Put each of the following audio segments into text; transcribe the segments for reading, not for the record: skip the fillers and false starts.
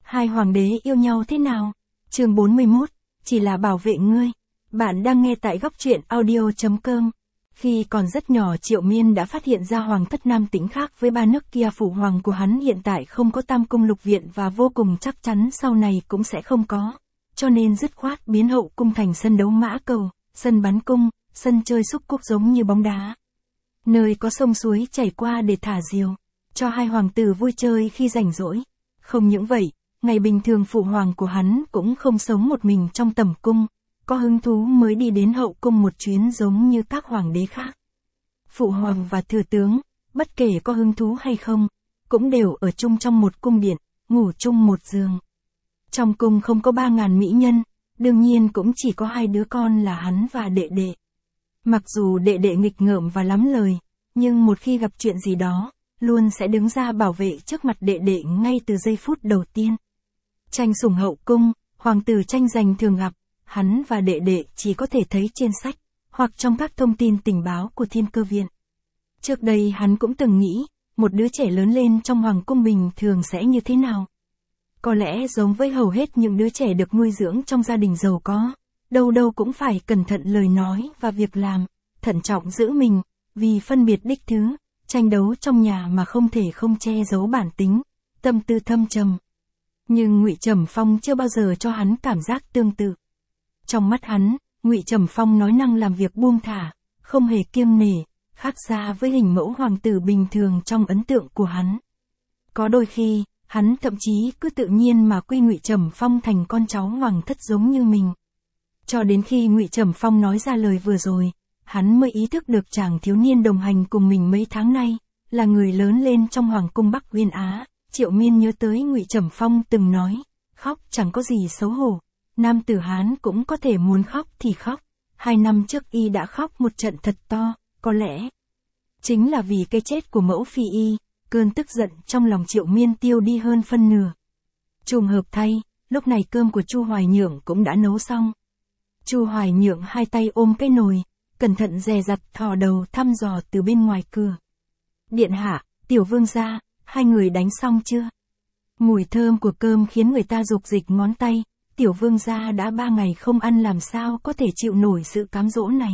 Hai hoàng đế yêu nhau thế nào? Chương 41, chỉ là bảo vệ ngươi. Bạn đang nghe tại góc truyện audio.com. Khi còn rất nhỏ Triệu Miên đã phát hiện ra hoàng thất Nam Tĩnh khác với ba nước kia, phụ hoàng của hắn hiện tại không có tam cung lục viện và vô cùng chắc chắn sau này cũng sẽ không có. Cho nên dứt khoát biến hậu cung thành sân đấu mã cầu, sân bắn cung, sân chơi xúc cúc giống như bóng đá. Nơi có sông suối chảy qua để thả diều, cho hai hoàng tử vui chơi khi rảnh rỗi. Không những vậy, ngày bình thường phụ hoàng của hắn cũng không sống một mình trong tầm cung, có hứng thú mới đi đến hậu cung một chuyến giống như các hoàng đế khác. Phụ hoàng và thừa tướng, bất kể có hứng thú hay không, cũng đều ở chung trong một cung điện, ngủ chung một giường. Trong cung không có 3.000 mỹ nhân, đương nhiên cũng chỉ có hai đứa con là hắn và đệ đệ. Mặc dù đệ đệ nghịch ngợm và lắm lời, nhưng một khi gặp chuyện gì đó, luôn sẽ đứng ra bảo vệ trước mặt đệ đệ ngay từ giây phút đầu tiên. Tranh sủng hậu cung, hoàng tử tranh giành thường gặp, hắn và đệ đệ chỉ có thể thấy trên sách, hoặc trong các thông tin tình báo của Thiên Cơ Viện. Trước đây hắn cũng từng nghĩ, một đứa trẻ lớn lên trong hoàng cung bình thường sẽ như thế nào. Có lẽ giống với hầu hết những đứa trẻ được nuôi dưỡng trong gia đình giàu có, đâu đâu cũng phải cẩn thận lời nói và việc làm, thận trọng giữ mình, vì phân biệt đích thứ, tranh đấu trong nhà mà không thể không che giấu bản tính, tâm tư thâm trầm. Nhưng Ngụy Trầm Phong chưa bao giờ cho hắn cảm giác tương tự. Trong mắt hắn, Ngụy Trầm Phong nói năng làm việc buông thả, không hề kiêng nể, khác xa với hình mẫu hoàng tử bình thường trong ấn tượng của hắn. Có đôi khi, hắn thậm chí cứ tự nhiên mà quy Ngụy Trầm Phong thành con cháu hoàng thất giống như mình. Cho đến khi Ngụy Trầm Phong nói ra lời vừa rồi, hắn mới ý thức được chàng thiếu niên đồng hành cùng mình mấy tháng nay, là người lớn lên trong hoàng cung Bắc Uyên Á. Triệu Miên nhớ tới Ngụy Trầm Phong từng nói, khóc chẳng có gì xấu hổ, nam tử Hán cũng có thể muốn khóc thì khóc. 2 năm trước y đã khóc một trận thật to, có lẽ chính là vì cái chết của mẫu phi y, cơn tức giận trong lòng Triệu Miên tiêu đi hơn phân nửa. Trùng hợp thay, lúc này cơm của Chu Hoài Nhượng cũng đã nấu xong. Chu Hoài Nhượng hai tay ôm cái nồi, cẩn thận dè dặt thò đầu thăm dò từ bên ngoài cửa. Điện hạ, tiểu vương gia, hai người đánh xong chưa? Mùi thơm của cơm khiến người ta dục dịch ngón tay, tiểu vương gia đã 3 ngày không ăn làm sao có thể chịu nổi sự cám dỗ này.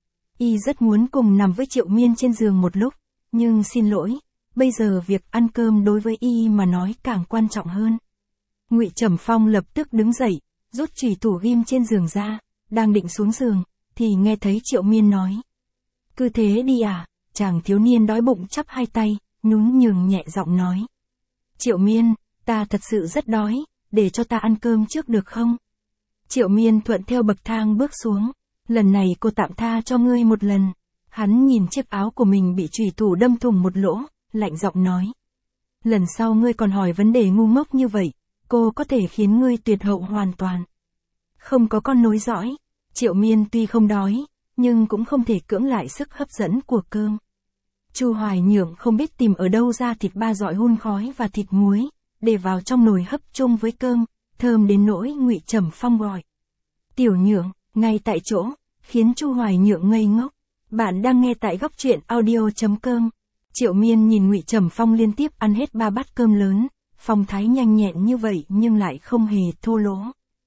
Y rất muốn cùng nằm với Triệu Miên trên giường một lúc, nhưng xin lỗi, bây giờ việc ăn cơm đối với y mà nói càng quan trọng hơn. Ngụy Trầm Phong lập tức đứng dậy, rút chùy thủ ghim trên giường ra, đang định xuống giường, thì nghe thấy Triệu Miên nói. Cứ thế đi à? Chàng thiếu niên đói bụng chắp hai tay, nhún nhường nhẹ giọng nói. Triệu Miên, ta thật sự rất đói, để cho ta ăn cơm trước được không? Triệu Miên thuận theo bậc thang bước xuống, lần này cô tạm tha cho ngươi một lần. Hắn nhìn chiếc áo của mình bị chùy thủ đâm thủng một lỗ, lạnh giọng nói. Lần sau ngươi còn hỏi vấn đề ngu ngốc như vậy, cô có thể khiến ngươi tuyệt hậu hoàn toàn. Không có con nối dõi, Triệu Miên tuy không đói, nhưng cũng không thể cưỡng lại sức hấp dẫn của cơm. Chu Hoài Nhượng không biết tìm ở đâu ra thịt ba dọi hun khói và thịt muối, để vào trong nồi hấp chung với cơm, thơm đến nỗi Ngụy Trầm Phong gọi. Tiểu Nhượng, ngay tại chỗ, khiến Chu Hoài Nhượng ngây ngốc. Bạn đang nghe tại góc truyện audio.com. Triệu Miên nhìn Ngụy Trầm Phong liên tiếp ăn hết 3 bát cơm lớn, phong thái nhanh nhẹn như vậy nhưng lại không hề thô lỗ.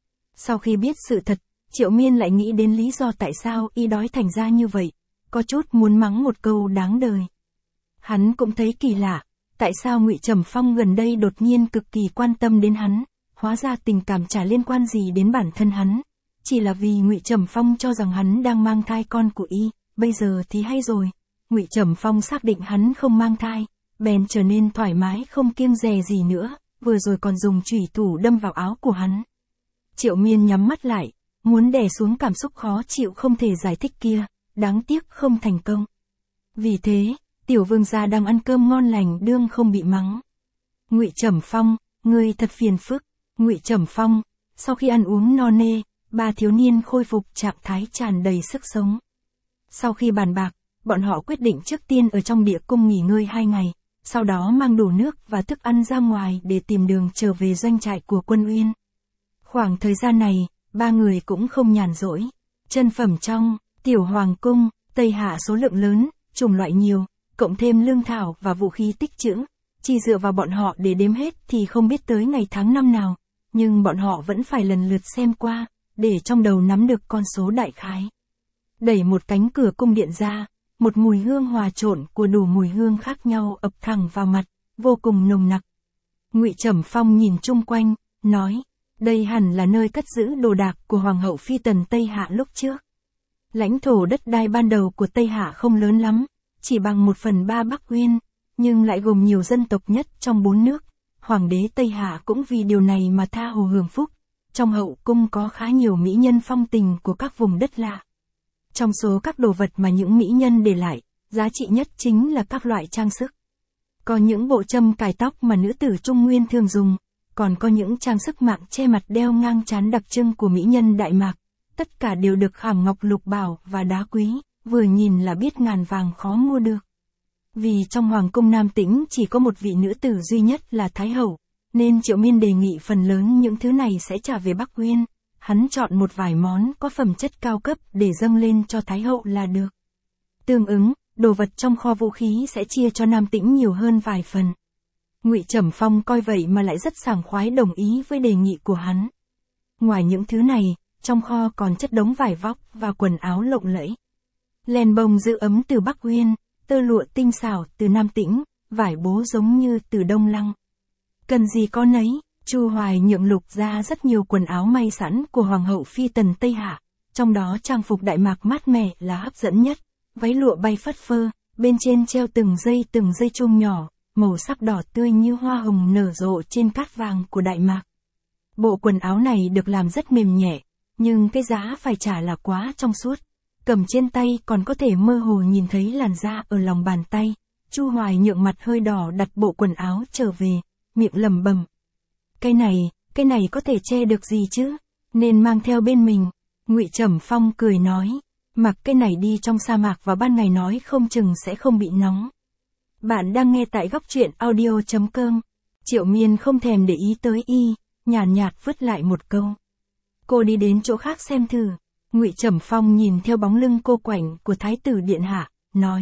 Sau khi biết sự thật, Triệu Miên lại nghĩ đến lý do tại sao y đói thành ra như vậy, có chút muốn mắng một câu đáng đời. Hắn cũng thấy kỳ lạ, tại sao Ngụy Trầm Phong gần đây đột nhiên cực kỳ quan tâm đến hắn, hóa ra tình cảm chả liên quan gì đến bản thân hắn, chỉ là vì Ngụy Trầm Phong cho rằng hắn đang mang thai con của y, bây giờ thì hay rồi, Ngụy Trầm Phong xác định hắn không mang thai, bèn trở nên thoải mái không kiêng dè gì nữa, vừa rồi còn dùng chùy thủ đâm vào áo của hắn. Triệu Miên nhắm mắt lại, muốn đè xuống cảm xúc khó chịu không thể giải thích kia, đáng tiếc không thành công. Vì thế, tiểu vương gia đang ăn cơm ngon lành đương không bị mắng. Ngụy Trầm Phong, ngươi thật phiền phức. Ngụy Trầm Phong, sau khi ăn uống no nê, ba thiếu niên khôi phục trạng thái tràn đầy sức sống. Sau khi bàn bạc, bọn họ quyết định trước tiên ở trong địa cung nghỉ ngơi 2 ngày, sau đó mang đủ nước và thức ăn ra ngoài để tìm đường trở về doanh trại của Quân Uyên. Khoảng thời gian này, ba người cũng không nhàn rỗi. Chân phẩm trong tiểu hoàng cung, Tây Hạ số lượng lớn, chủng loại nhiều, cộng thêm lương thảo và vũ khí tích trữ, Chỉ dựa vào bọn họ để đếm hết thì không biết tới ngày tháng năm nào, nhưng bọn họ vẫn phải lần lượt xem qua, để trong đầu nắm được con số đại khái. Đẩy một cánh cửa cung điện ra, một mùi hương hòa trộn của đủ mùi hương khác nhau ập thẳng vào mặt, vô cùng nồng nặc. Ngụy Trầm Phong nhìn chung quanh, nói, đây hẳn là nơi cất giữ đồ đạc của Hoàng hậu Phi Tần Tây Hạ lúc trước. Lãnh thổ đất đai ban đầu của Tây Hạ không lớn lắm, chỉ bằng 1/3 Bắc Uyên, nhưng lại gồm nhiều dân tộc nhất trong 4 nước. Hoàng đế Tây Hạ cũng vì điều này mà tha hồ hưởng phúc. Trong hậu cung có khá nhiều mỹ nhân phong tình của các vùng đất lạ. Trong số các đồ vật mà những mỹ nhân để lại, giá trị nhất chính là các loại trang sức. Có những bộ châm cài tóc mà nữ tử Trung Nguyên thường dùng, còn có những trang sức mạng che mặt đeo ngang trán đặc trưng của mỹ nhân Đại Mạc. Tất cả đều được khảm ngọc lục bảo và đá quý, vừa nhìn là biết ngàn vàng khó mua được. Vì trong Hoàng cung Nam Tĩnh chỉ có một vị nữ tử duy nhất là Thái hậu, nên Triệu Miên đề nghị phần lớn những thứ này sẽ trả về Bắc Uyên. Hắn chọn một vài món có phẩm chất cao cấp để dâng lên cho Thái hậu là được. Tương ứng, đồ vật trong kho vũ khí sẽ chia cho Nam Tĩnh nhiều hơn vài phần. Ngụy Trầm Phong coi vậy mà lại rất sảng khoái đồng ý với đề nghị của hắn. Ngoài những thứ này, trong kho còn chất đống vải vóc và quần áo lộng lẫy. Len bông giữ ấm từ Bắc Uyên, tơ lụa tinh xảo từ Nam Tĩnh, vải bố giống như từ Đông Lăng. Cần gì có nấy, Chu Hoài Nhượng lục ra rất nhiều quần áo may sẵn của Hoàng hậu Phi Tần Tây Hạ, trong đó trang phục Đại Mạc mát mẻ là hấp dẫn nhất, váy lụa bay phất phơ, bên trên treo từng dây chum nhỏ, màu sắc đỏ tươi như hoa hồng nở rộ trên cát vàng của Đại Mạc. Bộ quần áo này được làm rất mềm nhẹ, nhưng cái giá phải trả là quá trong suốt. Cầm trên tay còn có thể mơ hồ nhìn thấy làn da ở lòng bàn tay. Chu Hoài Nhượng mặt hơi đỏ đặt bộ quần áo trở về, miệng lẩm bẩm. Cái này có thể che được gì chứ, nên mang theo bên mình. Ngụy Trầm Phong cười nói, mặc cái này đi trong sa mạc vào ban ngày nói không chừng sẽ không bị nóng. Bạn đang nghe tại góc truyện audio.com. Triệu Miên không thèm để ý tới y, nhàn nhạt vứt lại một câu. Cô đi đến chỗ khác xem thử. Ngụy Trầm Phong nhìn theo bóng lưng cô quạnh của Thái tử Điện Hạ, nói.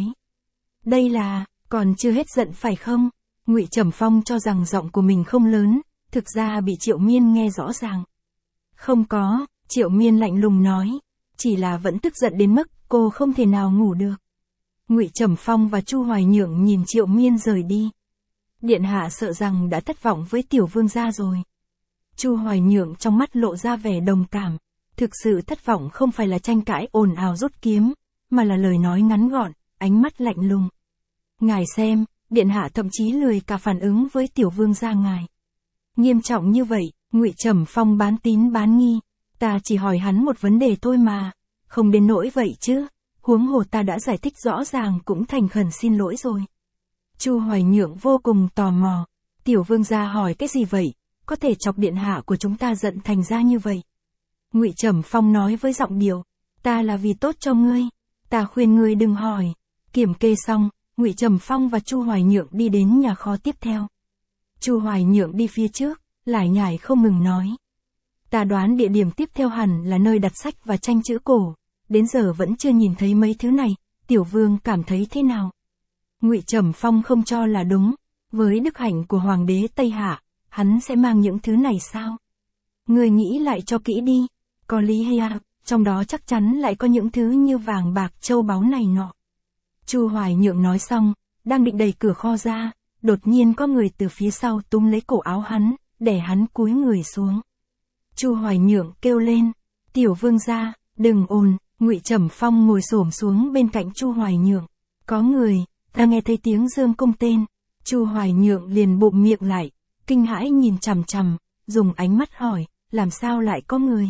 Đây là, còn chưa hết giận phải không? Ngụy Trầm Phong cho rằng giọng của mình không lớn, thực ra bị Triệu Miên nghe rõ ràng. Không có, Triệu Miên lạnh lùng nói, chỉ là vẫn tức giận đến mức cô không thể nào ngủ được. Ngụy Trầm Phong và Chu Hoài Nhượng nhìn Triệu Miên rời đi. Điện Hạ sợ rằng đã thất vọng với tiểu vương gia rồi. Chu Hoài Nhượng trong mắt lộ ra vẻ đồng cảm. Thực sự thất vọng không phải là tranh cãi ồn ào rút kiếm, mà là lời nói ngắn gọn, ánh mắt lạnh lùng. Ngài xem, Điện Hạ thậm chí lười cả phản ứng với tiểu vương gia ngài. Nghiêm trọng như vậy, Ngụy Trầm Phong bán tín bán nghi. Ta chỉ hỏi hắn một vấn đề thôi mà, không đến nỗi vậy chứ. Huống hồ ta đã giải thích rõ ràng cũng thành khẩn xin lỗi rồi. Chu Hoài Nhượng vô cùng tò mò. Tiểu vương gia hỏi cái gì vậy? Có thể chọc Điện Hạ của chúng ta giận thành ra như vậy. Ngụy Trầm Phong nói với giọng điệu, ta là vì tốt cho ngươi, ta khuyên ngươi đừng hỏi. Kiểm kê xong, Ngụy Trầm Phong và Chu Hoài Nhượng đi đến nhà kho tiếp theo. Chu Hoài Nhượng đi phía trước, lải nhải không ngừng nói. Ta đoán địa điểm tiếp theo hẳn là nơi đặt sách và tranh chữ cổ, đến giờ vẫn chưa nhìn thấy mấy thứ này, tiểu vương cảm thấy thế nào? Ngụy Trầm Phong không cho là đúng, với đức hạnh của Hoàng đế Tây Hạ, hắn sẽ mang những thứ này sao? Ngươi nghĩ lại cho kỹ đi. Có lý hay à, trong đó chắc chắn lại có những thứ như vàng bạc châu báu này nọ. Chu Hoài Nhượng nói xong, đang định đẩy cửa kho ra, đột nhiên có người từ phía sau túm lấy cổ áo hắn, để hắn cúi người xuống. Chu Hoài Nhượng kêu lên, tiểu vương gia, đừng ồn. Ngụy Trầm Phong ngồi xổm xuống bên cạnh Chu Hoài Nhượng. Có người, ta nghe thấy tiếng Dương Cung tên. Chu Hoài Nhượng liền bụm miệng lại, kinh hãi nhìn chằm chằm, dùng ánh mắt hỏi, làm sao lại có người?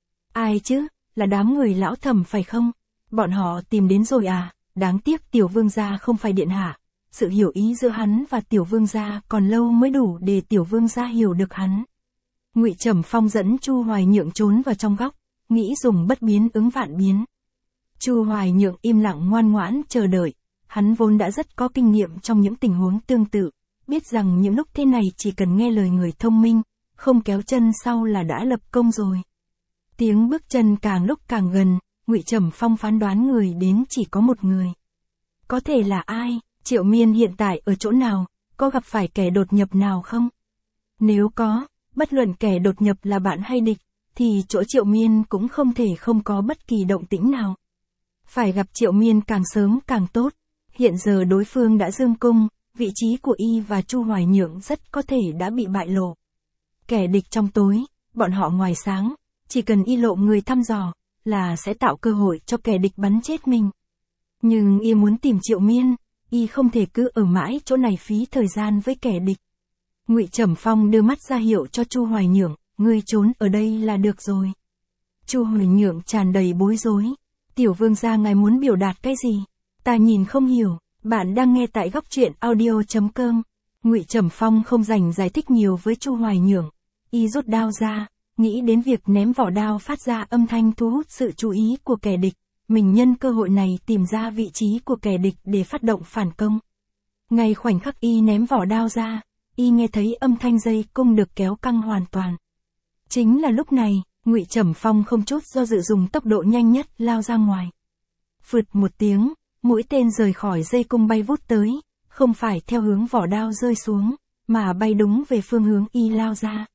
Ai chứ, là đám người lão Thẩm phải không? Bọn họ tìm đến rồi à? Đáng tiếc tiểu vương gia không phải Điện Hạ. Sự hiểu ý giữa hắn và tiểu vương gia còn lâu mới đủ để tiểu vương gia hiểu được hắn. Ngụy Trầm Phong dẫn Chu Hoài Nhượng trốn vào trong góc, nghĩ dùng bất biến ứng vạn biến. Chu Hoài Nhượng im lặng ngoan ngoãn chờ đợi. Hắn vốn đã rất có kinh nghiệm trong những tình huống tương tự, biết rằng những lúc thế này chỉ cần nghe lời người thông minh, không kéo chân sau là đã lập công rồi. Tiếng bước chân càng lúc càng gần, Ngụy Trầm Phong phán đoán người đến chỉ có một người. Có thể là ai? Triệu Miên hiện tại ở chỗ nào? có gặp phải kẻ đột nhập nào không? Nếu có, bất luận kẻ đột nhập là bạn hay địch, thì chỗ Triệu Miên cũng không thể không có bất kỳ động tĩnh nào. Phải gặp Triệu Miên càng sớm càng tốt. Hiện giờ đối phương đã dương cung, vị trí của y và Chu Hoài Nhượng rất có thể đã bị bại lộ. Kẻ địch trong tối, bọn họ ngoài sáng, chỉ cần y lộ người thăm dò, là sẽ tạo cơ hội cho kẻ địch bắn chết mình. Nhưng y muốn tìm Triệu Miên, y không thể cứ ở mãi chỗ này phí thời gian với kẻ địch. Ngụy Trầm Phong đưa mắt ra hiệu cho Chu Hoài Nhượng, ngươi trốn ở đây là được rồi. Chu Hoài Nhượng tràn đầy bối rối. Tiểu vương gia ngài muốn biểu đạt cái gì? Ta nhìn không hiểu. Bạn đang nghe tại góc truyện audio.com. Ngụy Trầm Phong không dành giải thích nhiều với Chu Hoài Nhượng. Y rút đao ra, nghĩ đến việc ném vỏ đao phát ra âm thanh thu hút sự chú ý của kẻ địch. Mình nhân cơ hội này tìm ra vị trí của kẻ địch để phát động phản công. Ngay khoảnh khắc y ném vỏ đao ra, y nghe thấy âm thanh dây cung được kéo căng hoàn toàn. Chính là lúc này, Ngụy Trầm Phong không chút do dự dùng tốc độ nhanh nhất lao ra ngoài. Phượt một tiếng, mũi tên rời khỏi dây cung bay vút tới, không phải theo hướng vỏ đao rơi xuống, mà bay đúng về phương hướng y lao ra.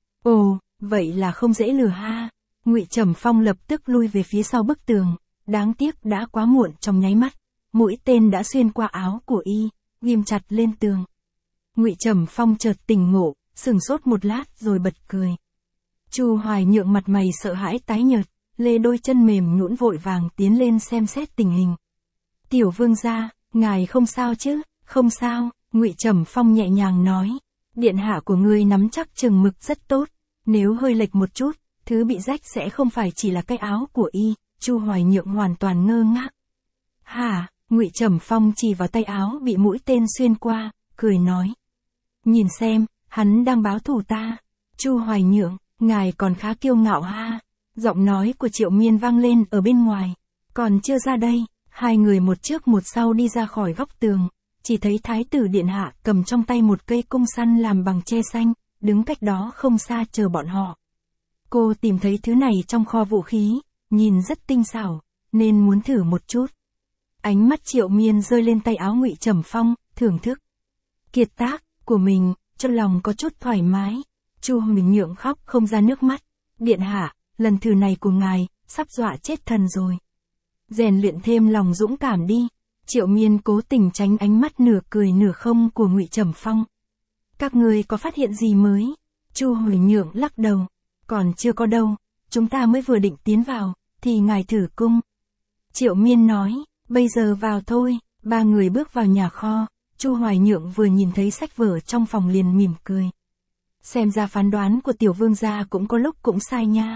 Ồ, vậy là không dễ lừa ha. Ngụy Trầm Phong lập tức lui về phía sau bức tường, đáng tiếc đã quá muộn trong nháy mắt, mũi tên đã xuyên qua áo của y, ghim chặt lên tường. Ngụy Trầm Phong chợt tỉnh ngộ, sửng sốt một lát rồi bật cười. Chu Hoài Nhượng mặt mày sợ hãi tái nhợt, lê đôi chân mềm nhũn vội vàng tiến lên xem xét tình hình. Tiểu vương gia, ngài không sao chứ? Không sao, Ngụy Trầm Phong nhẹ nhàng nói. Điện hạ của ngươi nắm chắc chừng mực rất tốt, nếu hơi lệch một chút, thứ bị rách sẽ không phải chỉ là cái áo của y. Chu Hoài Nhượng hoàn toàn ngơ ngác. Hả? Ngụy Trầm Phong chỉ vào tay áo bị mũi tên xuyên qua, cười nói. Nhìn xem, hắn đang báo thù ta. Chu Hoài Nhượng, ngài còn khá kiêu ngạo ha. Giọng nói của Triệu Miên vang lên ở bên ngoài. Còn chưa ra đây, hai người một trước một sau đi ra khỏi góc tường. Chỉ thấy Thái tử Điện hạ cầm trong tay một cây cung săn làm bằng tre xanh, đứng cách đó không xa chờ bọn họ. Cô tìm thấy thứ này trong kho vũ khí, nhìn rất tinh xảo, nên muốn thử một chút. Ánh mắt Triệu Miên rơi lên tay áo Ngụy Trầm Phong, thưởng thức kiệt tác của mình, trong lòng có chút thoải mái. Chu Hoài Nhượng khóc không ra nước mắt. Điện hạ, lần thử này của ngài, sắp dọa chết thần rồi. Rèn luyện thêm lòng dũng cảm đi. Triệu Miên cố tình tránh ánh mắt nửa cười nửa không của Ngụy Trầm Phong. Các ngươi có phát hiện gì mới? Chu Hoài Nhượng lắc đầu. Còn chưa có đâu, chúng ta mới vừa định tiến vào, thì ngài thử cung. Triệu Miên nói, bây giờ vào thôi. Ba người bước vào nhà kho. Chu Hoài Nhượng vừa nhìn thấy sách vở trong phòng liền mỉm cười. Xem ra phán đoán của tiểu vương gia cũng có lúc cũng sai nha.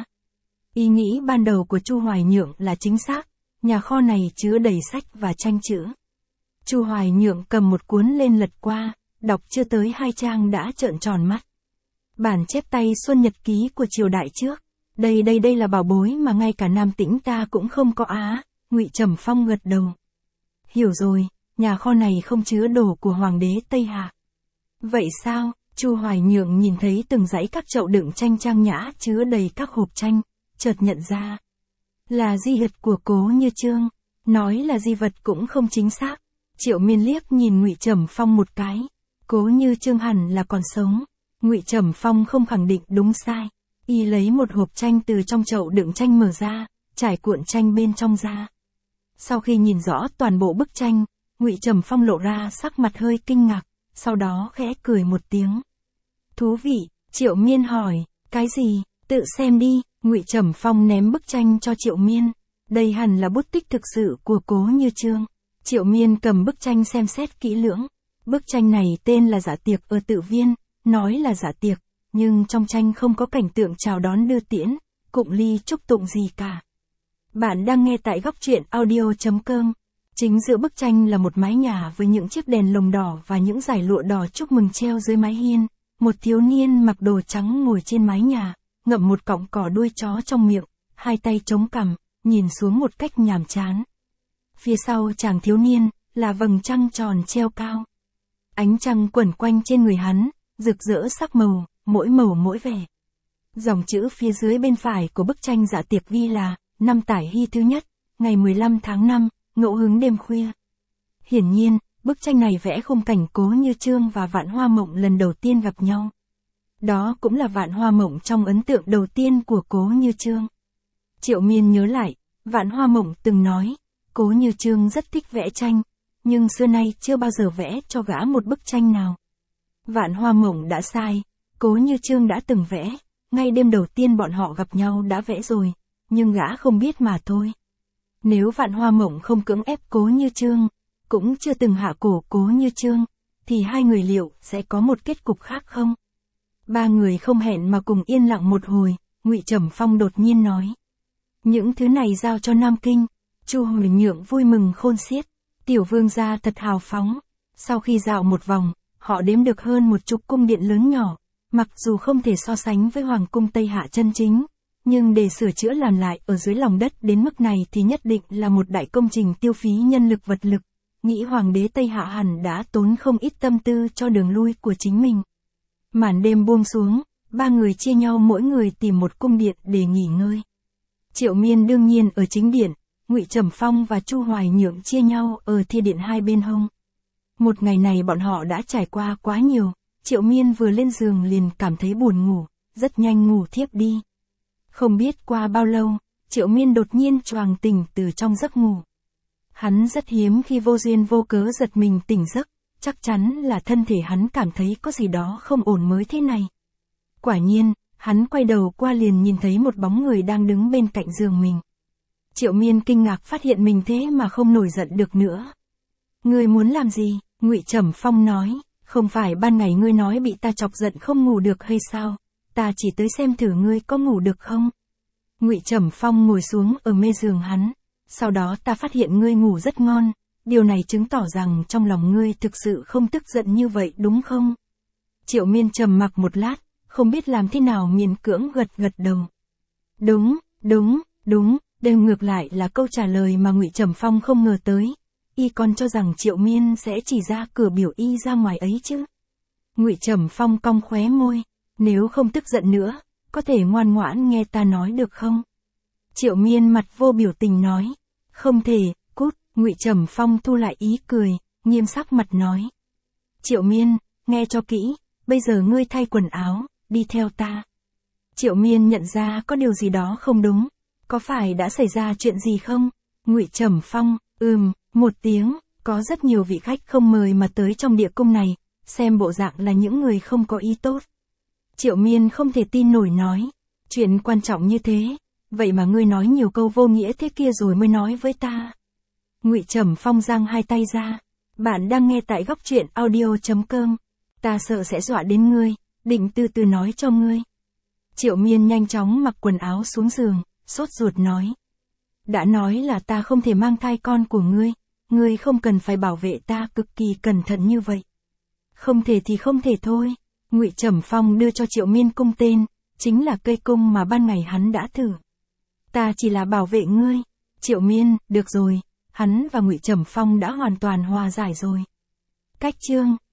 Ý nghĩ ban đầu của Chu Hoài Nhượng là chính xác, nhà kho này chứa đầy sách và tranh chữ. Chu Hoài Nhượng cầm một cuốn lên lật qua, đọc chưa tới 2 trang đã trợn tròn mắt. Bản chép tay Xuân Nhật Ký của triều đại trước. Đây là bảo bối mà ngay cả Nam Tĩnh ta cũng không có á. Ngụy Trầm Phong gật đầu. Hiểu rồi, nhà kho này không chứa đồ của Hoàng đế Tây Hạ. Vậy sao? Chu Hoài Nhượng nhìn thấy từng dãy các chậu đựng tranh trang nhã chứa đầy các hộp tranh, chợt nhận ra. Là di vật của Cố Như Chương. Nói là di vật cũng không chính xác. Triệu Miên liếc nhìn Ngụy Trầm Phong một cái. Cố Như Chương hẳn là còn sống. Ngụy Trầm Phong không khẳng định đúng sai. Y lấy một hộp tranh từ trong chậu đựng tranh mở ra, trải cuộn tranh bên trong ra. Sau khi nhìn rõ toàn bộ bức tranh, Ngụy Trầm Phong lộ ra sắc mặt hơi kinh ngạc, sau đó khẽ cười một tiếng. Thú vị, Triệu Miên hỏi, cái gì? Tự xem đi. Ngụy Trầm Phong ném bức tranh cho Triệu Miên. Đây hẳn là bút tích thực sự của Cố Như Chương. Triệu Miên cầm bức tranh xem xét kỹ lưỡng. Bức tranh này tên là Dạ Tiệc ở Tự Viên, nói là dạ tiệc, nhưng trong tranh không có cảnh tượng chào đón đưa tiễn, cụng ly chúc tụng gì cả. Bạn đang nghe tại góc truyện audio.com. Chính giữa bức tranh là một mái nhà với những chiếc đèn lồng đỏ và những dải lụa đỏ chúc mừng treo dưới mái hiên. Một thiếu niên mặc đồ trắng ngồi trên mái nhà, ngậm một cọng cỏ đuôi chó trong miệng, hai tay chống cằm, nhìn xuống một cách nhàm chán. Phía sau chàng thiếu niên, là vầng trăng tròn treo cao. Ánh trăng quẩn quanh trên người hắn, rực rỡ sắc màu mỗi vẻ. Dòng chữ phía dưới bên phải của bức tranh Dạ Tiệc ghi là, năm Tải Hy thứ nhất, ngày 15 tháng 5, ngẫu hứng đêm khuya. Hiển nhiên, Bức tranh này vẽ khung cảnh Cố Như Chương và Vạn Hoa Mộng lần đầu tiên gặp nhau. Đó cũng là Vạn Hoa Mộng trong ấn tượng đầu tiên của Cố Như Chương. Triệu Miên nhớ lại, Vạn Hoa Mộng từng nói, Cố Như Chương rất thích vẽ tranh, nhưng xưa nay chưa bao giờ vẽ cho gã một bức tranh nào. Vạn Hoa Mộng đã sai, Cố Như Chương đã từng vẽ, ngay đêm đầu tiên bọn họ gặp nhau đã vẽ rồi, nhưng gã không biết mà thôi. Nếu Vạn Hoa Mộng không cưỡng ép Cố Như Chương, cũng chưa từng hạ cổ Cố Như Chương, thì hai người liệu sẽ có một kết cục khác không? Ba người không hẹn mà cùng yên lặng một hồi, Ngụy Trầm Phong đột nhiên nói. Những thứ này giao cho Nam Kinh. Chu Hồi Nhượng vui mừng khôn xiết. Tiểu vương gia thật hào phóng. Sau khi dạo một vòng, họ đếm được hơn 10 cung điện lớn nhỏ, mặc dù không thể so sánh với Hoàng cung Tây Hạ chân chính, nhưng để sửa chữa làm lại ở dưới lòng đất đến mức này thì nhất định là một đại công trình tiêu phí nhân lực vật lực. Nghĩ Hoàng đế Tây Hạ hẳn đã tốn không ít tâm tư cho đường lui của chính mình. Màn đêm buông xuống, ba người chia nhau mỗi người tìm một cung điện để nghỉ ngơi. Triệu Miên đương nhiên ở chính điện, Ngụy Trầm Phong và Chu Hoài Nhượng chia nhau ở thiên điện hai bên hông. Một ngày này bọn họ đã trải qua quá nhiều, Triệu Miên vừa lên giường liền cảm thấy buồn ngủ, rất nhanh ngủ thiếp đi. Không biết qua bao lâu, Triệu Miên đột nhiên choàng tỉnh từ trong giấc ngủ. Hắn rất hiếm khi vô duyên vô cớ giật mình tỉnh giấc, chắc chắn là thân thể hắn cảm thấy có gì đó không ổn mới thế này. Quả nhiên, hắn quay đầu qua liền nhìn thấy một bóng người đang đứng bên cạnh giường mình. Triệu Miên kinh ngạc phát hiện mình thế mà không nổi giận được nữa. Ngươi muốn làm gì? Ngụy Trầm Phong nói, không phải ban ngày ngươi nói bị ta chọc giận không ngủ được hay sao? Ta chỉ tới xem thử ngươi có ngủ được không? Ngụy Trầm Phong ngồi xuống ở mê giường hắn. Sau đó ta phát hiện ngươi ngủ rất ngon, điều này chứng tỏ rằng trong lòng ngươi thực sự không tức giận như vậy đúng không? Triệu Miên trầm mặc một lát, không biết làm thế nào miễn cưỡng gật gật đầu. Đúng, đều ngược lại là câu trả lời mà Ngụy Trầm Phong không ngờ tới. Y còn cho rằng Triệu Miên sẽ chỉ ra cửa biểu y ra ngoài ấy chứ. Ngụy Trầm Phong cong khóe môi, nếu không tức giận nữa, có thể ngoan ngoãn nghe ta nói được không? Triệu Miên mặt vô biểu tình nói, không thể, cút. Ngụy Trầm Phong thu lại ý cười, nghiêm sắc mặt nói. Triệu Miên, nghe cho kỹ, bây giờ ngươi thay quần áo, đi theo ta. Triệu Miên nhận ra có điều gì đó không đúng, có phải đã xảy ra chuyện gì không? Ngụy Trầm Phong, một tiếng, có rất nhiều vị khách không mời mà tới trong địa cung này, xem bộ dạng là những người không có ý tốt. Triệu Miên không thể tin nổi nói, chuyện quan trọng như thế, vậy mà ngươi nói nhiều câu vô nghĩa thế kia rồi mới nói với ta. Ngụy Trầm Phong giang hai tay ra, bạn đang nghe tại góc truyện audio.com, ta sợ sẽ dọa đến ngươi, định từ từ nói cho ngươi. Triệu Miên nhanh chóng mặc quần áo xuống giường, sốt ruột nói. Đã nói là ta không thể mang thai con của ngươi không cần phải bảo vệ ta cực kỳ cẩn thận như vậy. Không thể thì không thể thôi. Ngụy Trầm Phong đưa cho Triệu Miên cung tên, chính là cây cung mà ban ngày hắn đã thử. Ta chỉ là bảo vệ ngươi. Triệu Miên, được rồi, hắn và Ngụy Trầm Phong đã hoàn toàn hòa giải rồi. Cách chương